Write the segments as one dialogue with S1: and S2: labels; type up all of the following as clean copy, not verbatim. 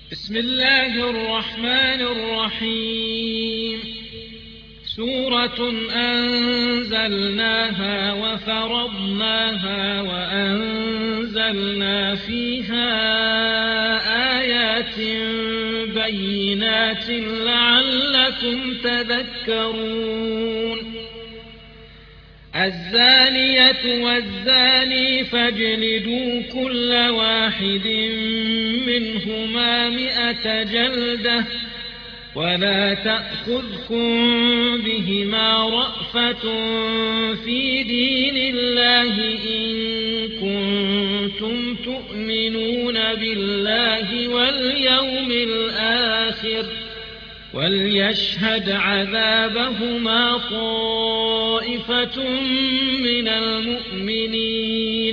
S1: بسم الله الرحمن الرحيم. سورة أنزلناها وفرضناها وأنزلنا فيها آيات بينات لعلكم تذكرون. الزانية والزاني فاجلدوا كل واحد منهما 100 جلدة ولا تأخذكم بهما رأفة في دين الله إن كنتم تؤمنون بالله واليوم الآخر وليشهد عذابهما طائفة من المؤمنين.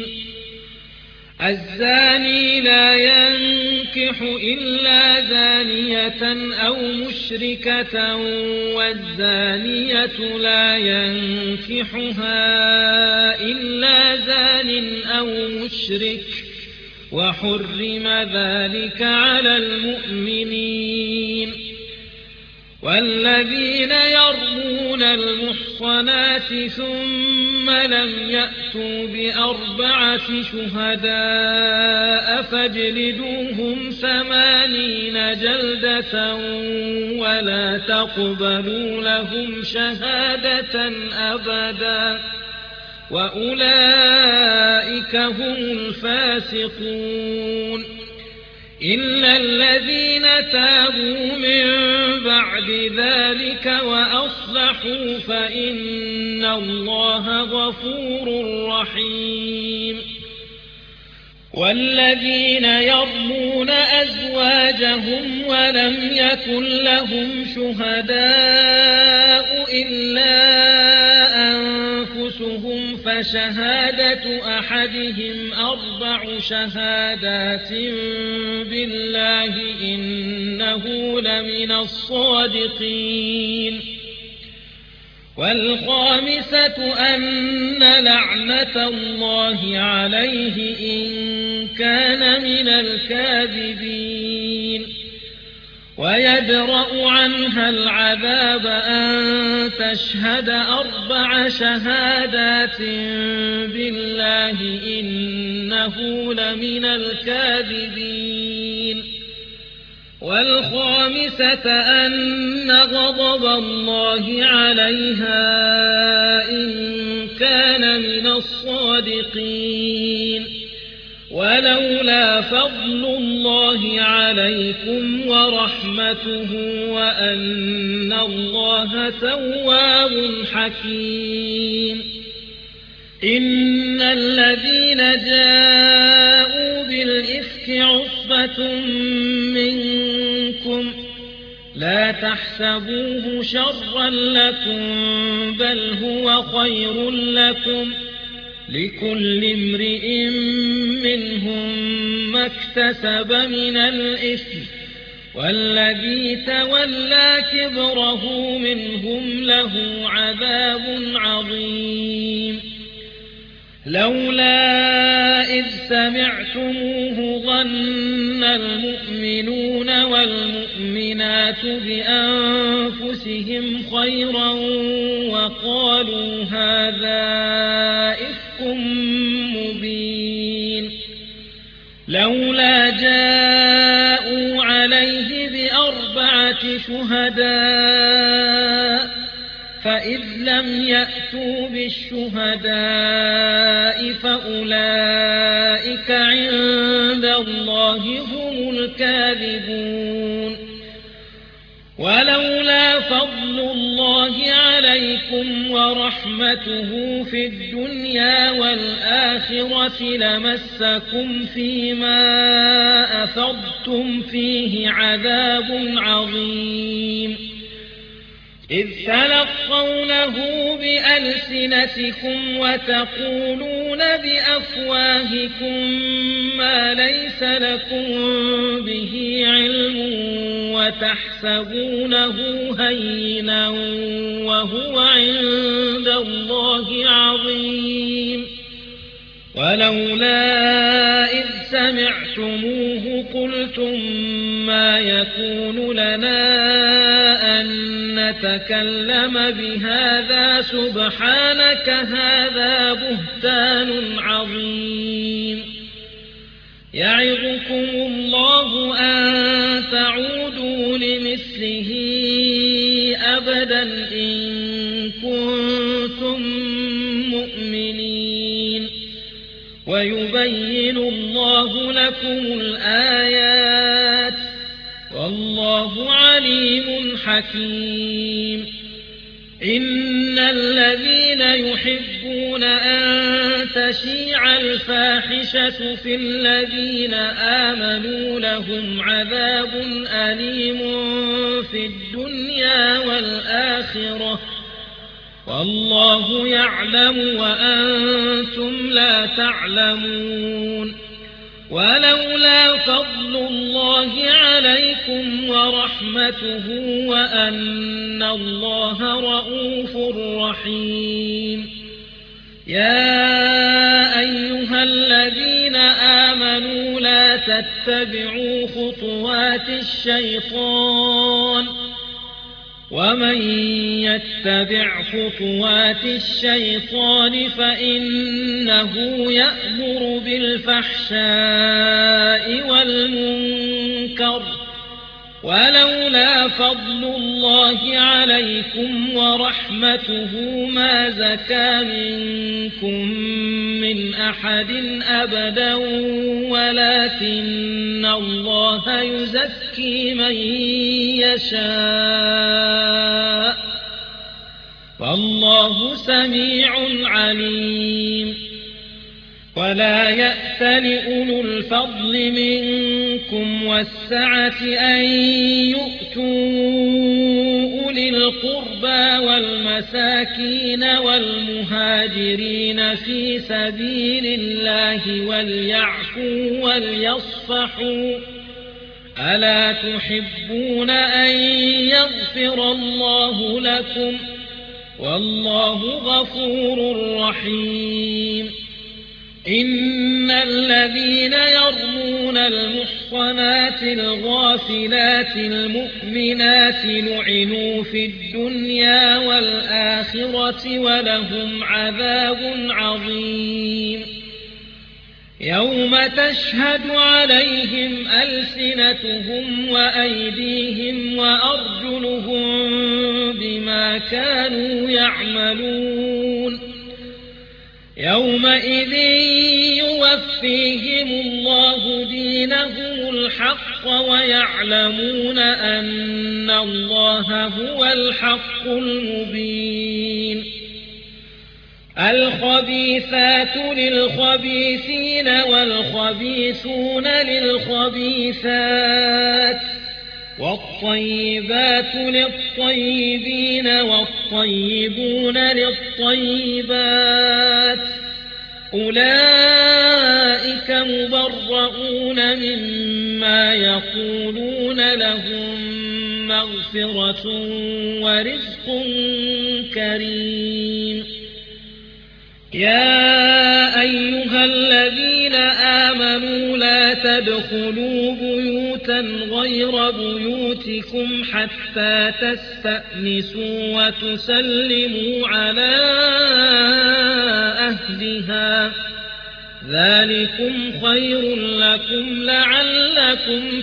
S1: الزاني لا ينكح إلا زانية أو مشركة والزانية لا ينكحها إلا زان أو مشرك وحرم ذلك على المؤمنين. والذين يرمون المحصنات ثم لم يأتوا ب4 شهداء فاجلدوهم 80 جلدة ولا تقبلوا لهم شهادة أبدا وأولئك هم الفاسقون. إلا الذين تابوا من بعد ذلك وأصلحوا فإن الله غفور رحيم. والذين يرمون أزواجهم ولم يكن لهم شهداء إلا أنفسهم فشهادة أحدهم 4 شهادات بالله إنه لمن الصادقين. والخامسة أن لعنة الله عليه إن كان من الكاذبين. ويدرأ عنها العذاب أن تشهد 4 شهادات بالله إنه لمن الكاذبين. والخامسة أن غضب الله عليها إن كان من الصادقين. ولولا فضل الله عليكم ورحمته وأن الله تواب حكيم. إن الذين جاءوا بالإفك عصبة منكم لا تحسبوه شرا لكم بل هو خير لكم لكل امرئ منهم ما اكتسب من الإثم والذي تولى كبره منهم له عذاب عظيم. لولا إذ سمعتموه ظن المؤمنون والمؤمنات بأنفسهم خيرا وقالوا هذا إفك مبين. لولا جاءوا عليه ب4 شهداء فإذ لم يأتوا بالشهداء فأولئك عند الله هم الكاذبون. ولولا فضل الله عليكم ورحمته في الدنيا والآخرة لمسكم فيما أفضتم فيه عذاب عظيم. إذ تلقونه بألسنتكم وتقولون بأفواهكم ما ليس لكم به علم وتحسبونه هينا وهو عند الله عظيم. ولولا إذ سمعتموه قلتم ما يكون لنا أن نتكلم بهذا سبحانك هذا بهتان عظيم يعظكم الله أن تعودوا لمثله أبدا إن كنتم مؤمنين ويبين الله لكم الآيات والله عليم حكيم إن الذين يحبون أن تشيع الفاحشة في الذين آمنوا لهم عذاب أليم في الدنيا والآخرة والله يعلم وأنتم لا تعلمون ولولا فضل الله عليكم ورحمته وأن الله رؤوف رحيم يا أيها الذين آمنوا لا تتبعوا خطوات الشيطان ومن يتبع خطوات الشيطان فإنه يأمر بالفحشاء والمنكر ولولا فضل الله عليكم ورحمته ما زكى منكم من أحد أبدا ولكن الله يزكي من يشاء والله سميع عليم ولا يأتل أولو الفضل منكم والسعة أن يؤتوا أولي القربى والمساكين والمهاجرين في سبيل الله وليعفوا وليصفحوا ألا تحبون أن يغفر الله لكم والله غفور رحيم إن الذين يرمون المحصنات الغافلات المؤمنات لعنوا في الدنيا والآخرة ولهم عذاب عظيم يوم تشهد عليهم ألسنتهم وأيديهم وأرجلهم بما كانوا يعملون يومئذ يوفيهم الله دينهم الحق ويعلمون أن الله هو الحق المبين الخبيثات للخبيثين والخبيثون للخبيثات والطيبات للطيبين والطيبون للطيبات أولئك مبرؤون مما يقولون لهم مغفرة ورزق كريم يا أيها الذين آمنوا لا تدخلوا بيوتا غير بيوتكم حتى تستأنسوا وتسلموا على أهلها ذلكم خير لكم لعلكم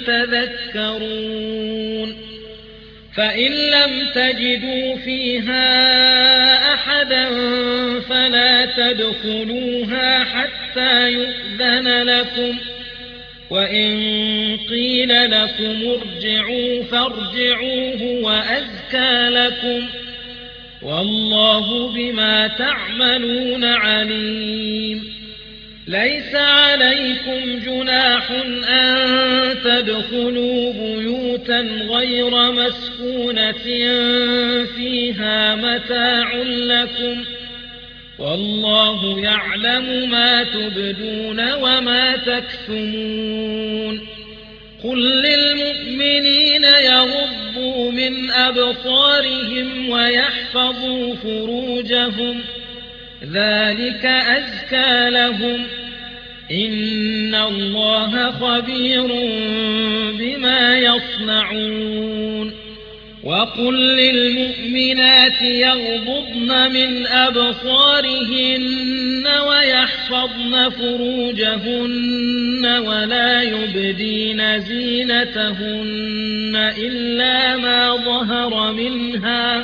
S1: تذكرون فإن لم تجدوا فيها أحدا فلا تدخلوها حتى يؤذن لكم وإن قيل لكم ارجعوا فارجعوا هو أزكى لكم والله بما تعملون عليم ليس عليكم جناح أن تدخلوا بيوتا غير مسكونة فيها متاع لكم والله يعلم ما تبدون وما تكتمون قل للمؤمنين يغضوا من أبصارهم ويحفظوا فروجهم ذلك أزكى لهم إن الله خبير بما يصنعون وقل للمؤمنات يغضضن من أبصارهن ويحفظن فروجهن ولا يبدين زينتهن إلا ما ظهر منها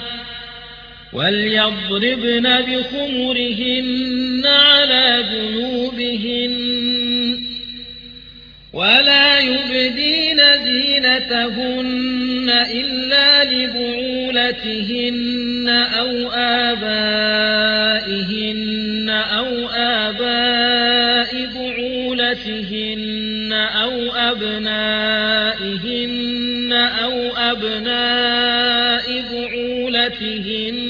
S1: وليضربن بخمرهن على جنوبهن ولا يبدين زينتهن إلا لبعولتهن أو آبائهن أو آباء بعولتهن أو أبنائهن أو أبناء بعولتهن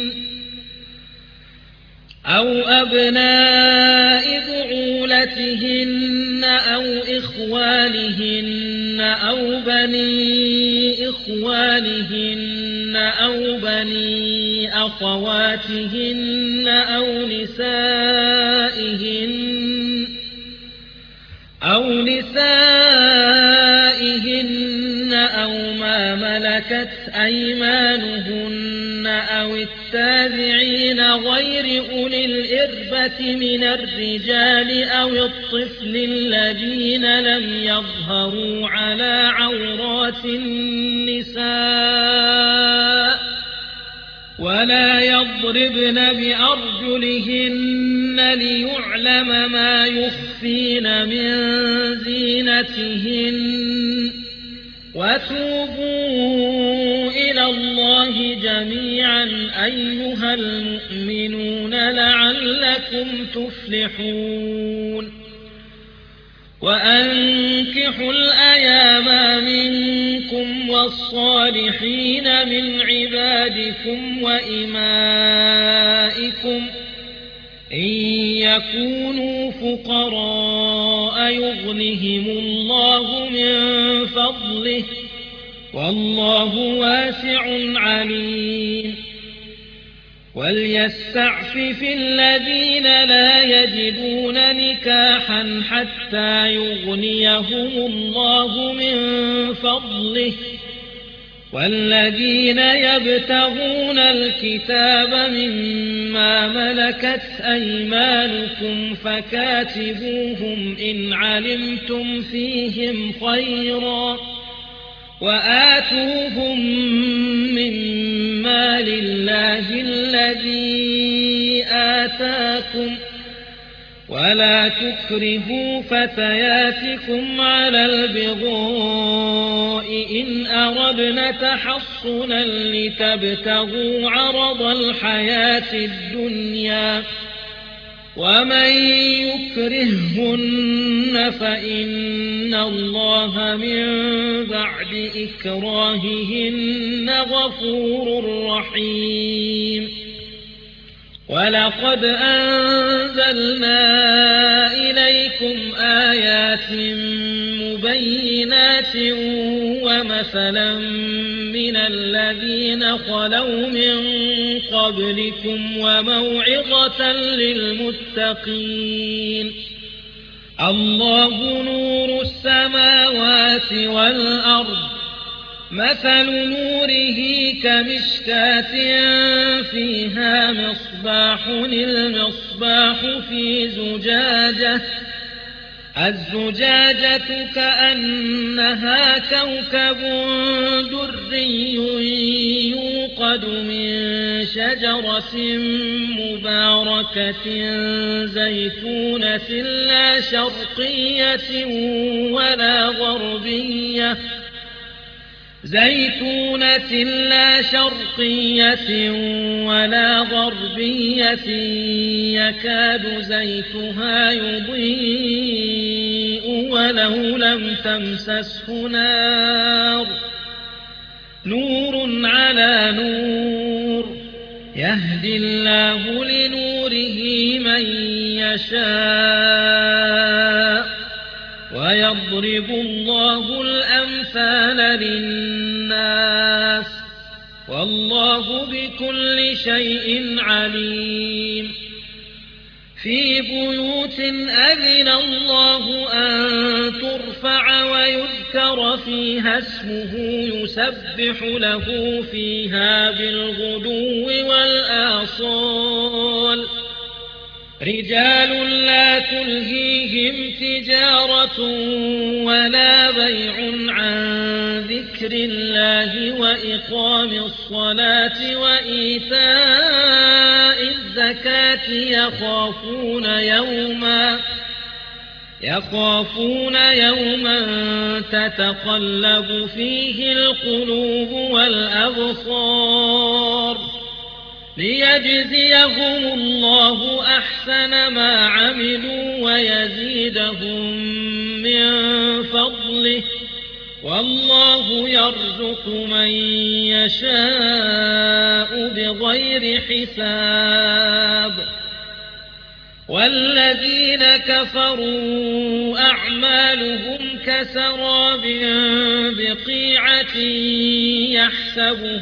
S1: أو إخوانهن أو بني إخوانهن أو بني أخواتهن أو نسائهن أو ما ملكت أيمانهن أو التابعين غير أولي الإربة من الرجال أو الطفل الذين لم يظهروا على عورات النساء ولا يضربن بأرجلهن ليعلم ما يخفين من زينتهن وتوبوا إلى الله جميعا أيها المؤمنون لعلكم تفلحون وأنكحوا الأيام منكم والصالحين من عبادكم وإمائكم إن يكونوا فقراء يغنهم الله من فضله والله واسع عليم وليستعفف الذين لا يجدون نكاحا حتى يغنيهم الله من فضله والذين يبتغون الكتاب مما ملكت أيمانكم فكاتبوهم إن علمتم فيهم خيرا وآتوهم مما لله الذي آتاكم ولا تكرهوا فتياتكم على البغاء إن أردنا تحصنا لتبتغوا عرض الحياة الدنيا ومن يكرههن فإن الله من بعد إكراههن غفور رحيم ولقد أنزلنا إليكم آيات مبينات ومثلا من الذين خلوا من قبلكم وموعظة للمتقين الله نور السماوات والأرض مثل نوره كمشكاة فيها مصباح المصباح في زجاجة الزجاجة كأنها كوكب دري يوقد من شجرة مباركة زيتونة لا شرقية ولا غربية يكاد زيتها يضيء ولو لم تمسسه نار نور على نور يهدي الله لنوره من يشاء ويضرب الله الأمثال للناس والله بكل شيء عليم في بيوت أذن الله أن ترفع ويذكر فيها اسمه يسبح له فيها بالغدو والآصال رجال لا تلهيهم تجارة ولا بيع عن ذكر الله وإقام الصلاة وإيتاء الزكاة يخافون يوما تتقلب فيه القلوب والأبصار ليجزيهم الله أحسن ما عملوا ويزيدهم من فضله والله يرزق من يشاء بغير حساب والذين كفروا أعمالهم كسراب بقيعة يحسبه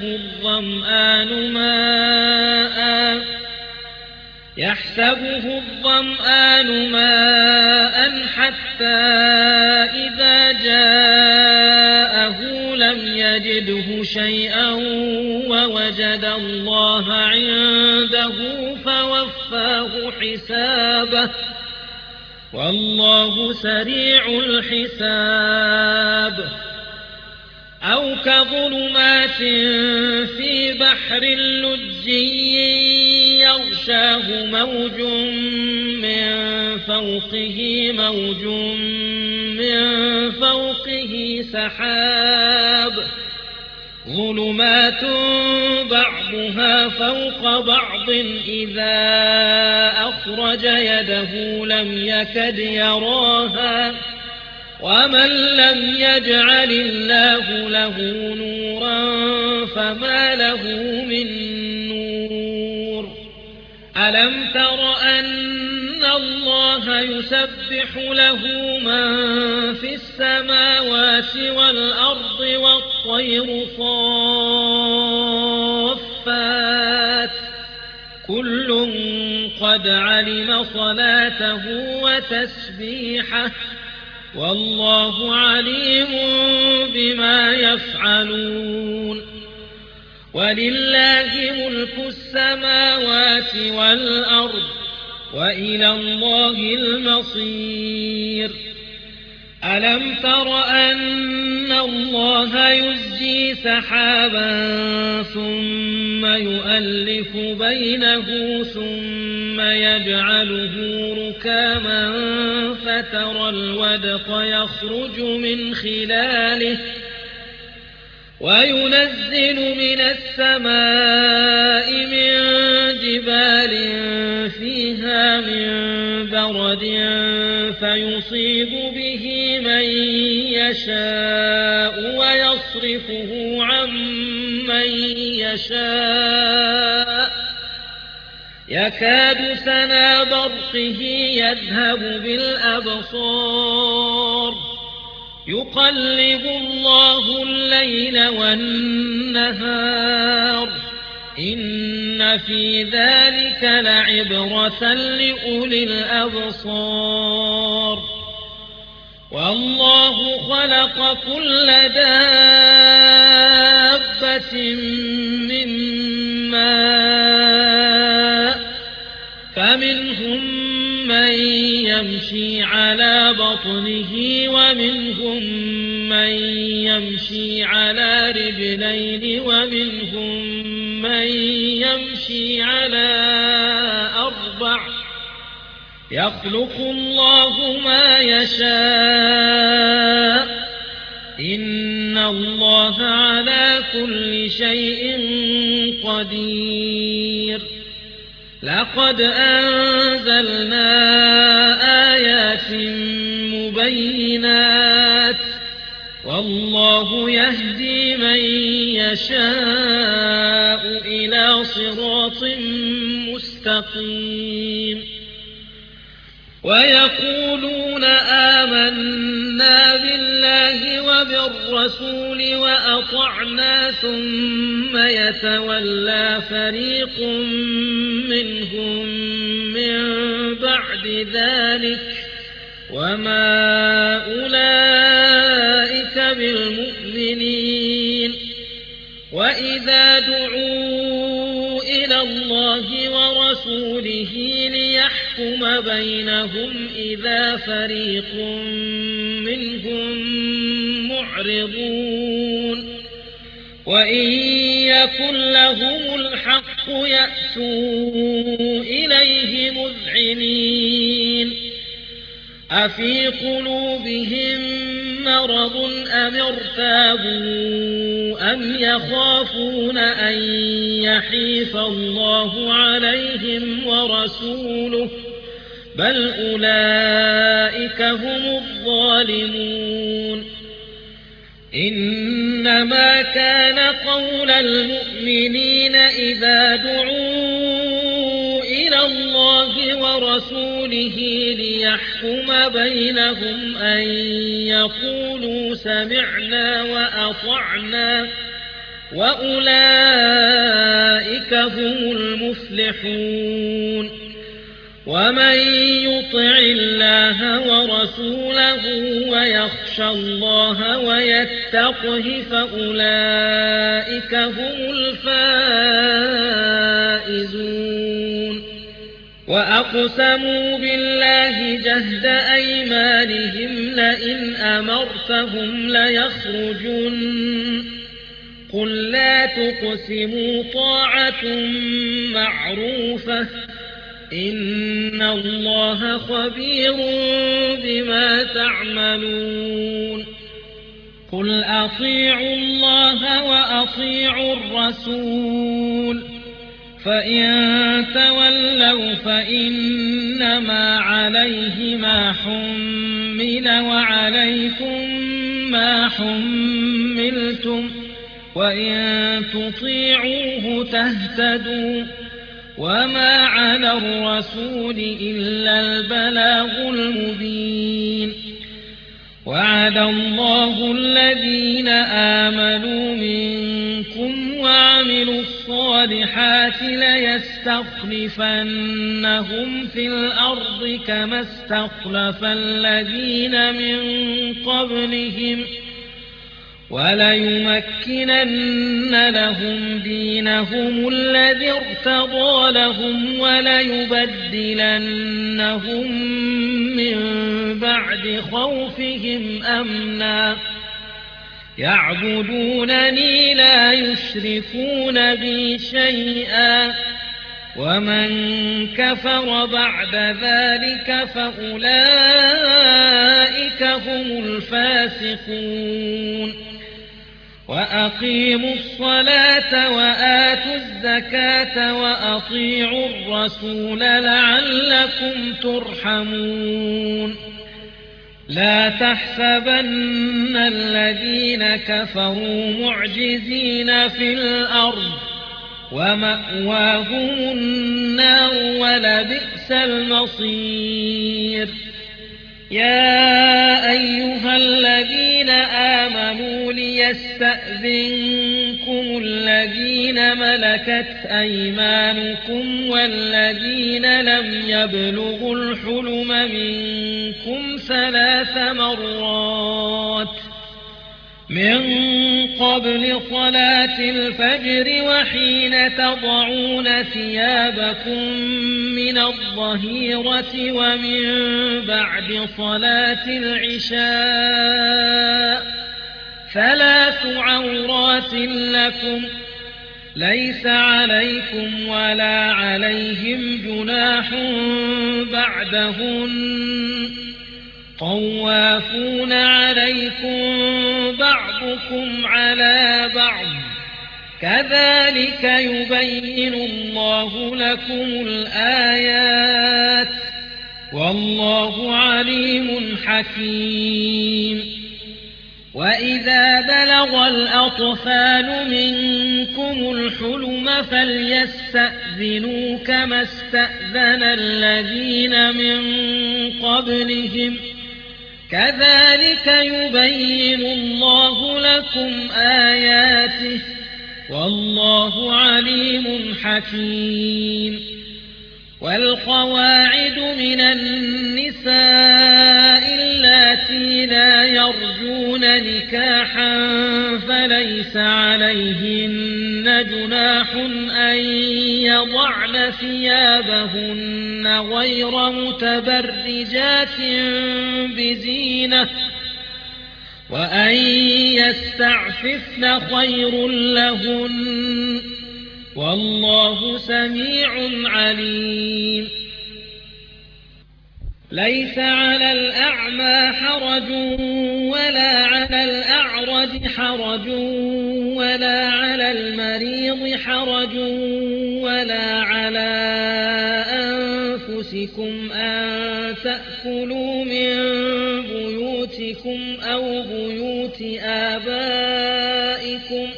S1: الظمآن ماء حتى إذا جاءه لم يجده شيئا ووجد الله عنده فوفاه حسابه والله سريع الحساب أو كظلمات في بحر لجي يغشاه موج من فوقه سحاب ظلمات بعضها فوق بعض إذا أخرج يده لم يكد يراها ومن لم يجعل الله له نورا فما له من نور ألم تر أن الله يسبح له من في السماوات والأرض والطير صافات كل قد علم صلاته وتسبيحه والله عليم بما يفعلون ولله ملك السماوات والأرض وإلى الله المصير ألم تر أن الله يزجي سحابا ثم يؤلف بينه ثم يجعله ركاما فترى الودق يخرج من خلاله وينزل من السماء من جبال فيها من برد فيصيب به من يشاء ويصرفه عن من يشاء يكاد سنا برقه يذهب بالأبصار يقلب الله الليل والنهار إن في ذلك لعبرة لأولي الأبصار والله خلق كل دابة من ماء فمنهم من يمشي على بطنه ومنهم من يمشي على رجلين ومنهم من يمشي على أربع يخلق الله ما يشاء إن الله على كل شيء قدير لقد أنزلنا آيات مبينات والله يهدي من يشاء إلى صراط مستقيم ويقولون آمنا بالله وبالرسول وأطعنا ثم يتولى فريق منهم من بعد ذلك وما أولئك بالمؤمنين وإذا دعوا إلى الله ورسوله ليحكم بينهم إذا فريق منهم معرضون وإن يكن لهم الحق يأتوا إليه مذعنين أفي قلوبهم مرض أم ارتابوا أم يخافون أن يحيف الله عليهم ورسوله بل أولئك هم الظالمون إنما كان قول المؤمنين إذا دعوا إلى الله ورسوله ليحكم بينهم أن يقولوا سمعنا وأطعنا وأولئك هم المفلحون ومن يطع الله ورسوله ويخشى الله ويتقه فأولئك هم الفائزون وأقسموا بالله جهد أيمانهم لئن أمرتهم ليخرجن قل لا تقسموا طاعة معروفة إن الله خبير بما تعملون قل أطيعوا الله وأطيعوا الرسول فإن تولوا فإنما عليه ما حمل وعليكم ما حملتم وإن تطيعوه تهتدوا وما على الرسول إلا البلاغ المبين وعد الله الذين آمنوا منكم وعملوا الصالحات ليستخلفنهم في الأرض كما استخلف الذين من قبلهم وليمكنن لهم دينهم الذي ارتضى لهم وليبدلنهم من بعد خوفهم أمنا يعبدونني لا يشركون بي شيئا ومن كفر بعد ذلك فأولئك هم الفاسقون وأقيموا الصلاة وآتوا الزكاة وأطيعوا الرسول لعلكم ترحمون لا تحسبن الذين كفروا معجزين في الأرض ومأواهم النار ولبئس المصير يا أيها الذين آمنوا ليستأذنكم الذين ملكت أيمانكم والذين لم يبلغوا الحلم منكم 3 مرات من قبل صلاة الفجر وحين تضعون ثيابكم من الظهيرة ومن بعد صلاة العشاء 3 عورات لكم ليس عليكم ولا عليهم جناح بعدهن طوافون عليكم بعضكم على بعض كذلك يبين الله لكم الآيات والله عليم حكيم وإذا بلغ الأطفال منكم الحلم فليستأذنوا كما استأذن الذين من قبلهم كذلك يبين الله لكم آياته والله عليم حكيم. والقواعد من النساء اللاتي لا يرجون نكاحا فليس عليهن جناح أن يضعن ثيابهن غير متبرجات بزينة وأن يستعففن خير لهن والله سميع عليم. ليس على الأعمى حرج ولا على الأعرج حرج ولا على المريض حرج ولا على أنفسكم أن تأكلوا من بيوتكم أو بيوت آبائكم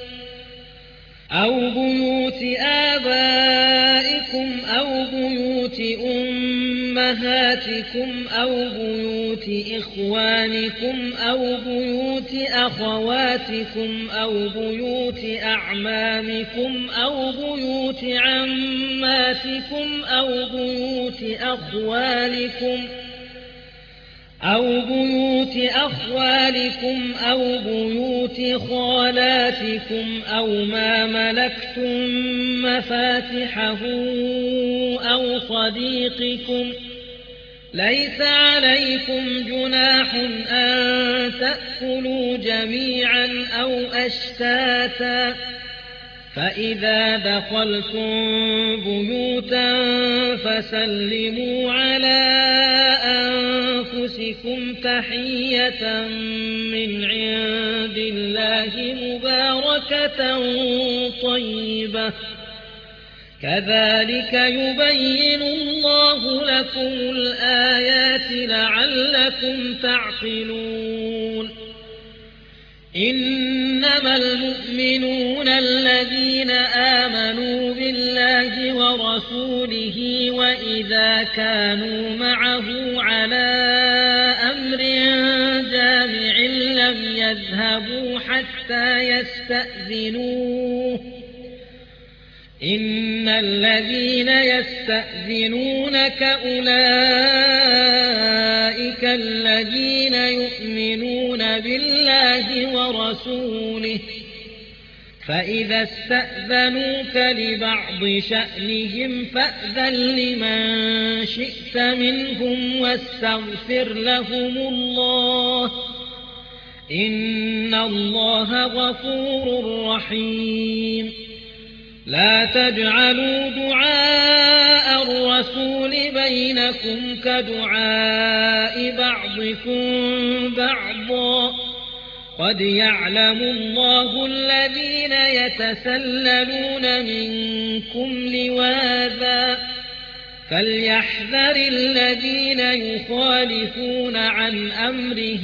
S1: أو بيوت أمهاتكم أو بيوت إخوانكم أو بيوت أخواتكم أو بيوت أعمامكم أو بيوت عماتكم أو بيوت أخوالكم أو بيوت خالاتكم أو ما ملكتم مفاتحه أو صديقكم. ليس عليكم جناح أن تأكلوا جميعا أو أشتاتا فإذا دخلتم بيوتا فسلموا على أنفسكم تحية من عند الله مباركة طيبة كذلك يبين الله لكم الآيات لعلكم تعقلون. إنما المؤمنون الذين آمنوا بالله ورسوله وإذا كانوا معه على أمر جامع لم يذهبوا حتى يستأذنوه. إن الذين يستأذنونك أولئك الذين يؤمنون بالله ورسوله فإذا استأذنوك لبعض شأنهم فأذن لمن شئت منهم واستغفر لهم الله إن الله غفور رحيم. لا تجعلوا دعاء الرسول بينكم كدعاء بعضكم بعضا قد يعلم الله الذين يتسللون منكم لواذا فليحذر الذين يخالفون عن أمره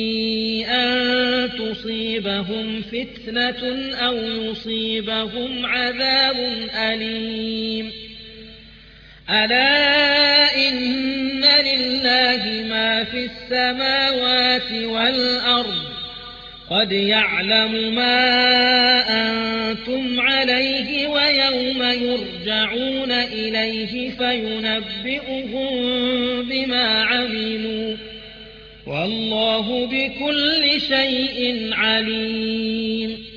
S1: أن تصيبهم فتنة أو يصيبهم عذاب أليم. ألا إن لله ما في السماوات والأرض قد يعلم ما أنتم عليه ويوم يرجعون إليه فينبئهم بما عملوا والله بكل شيء عليم.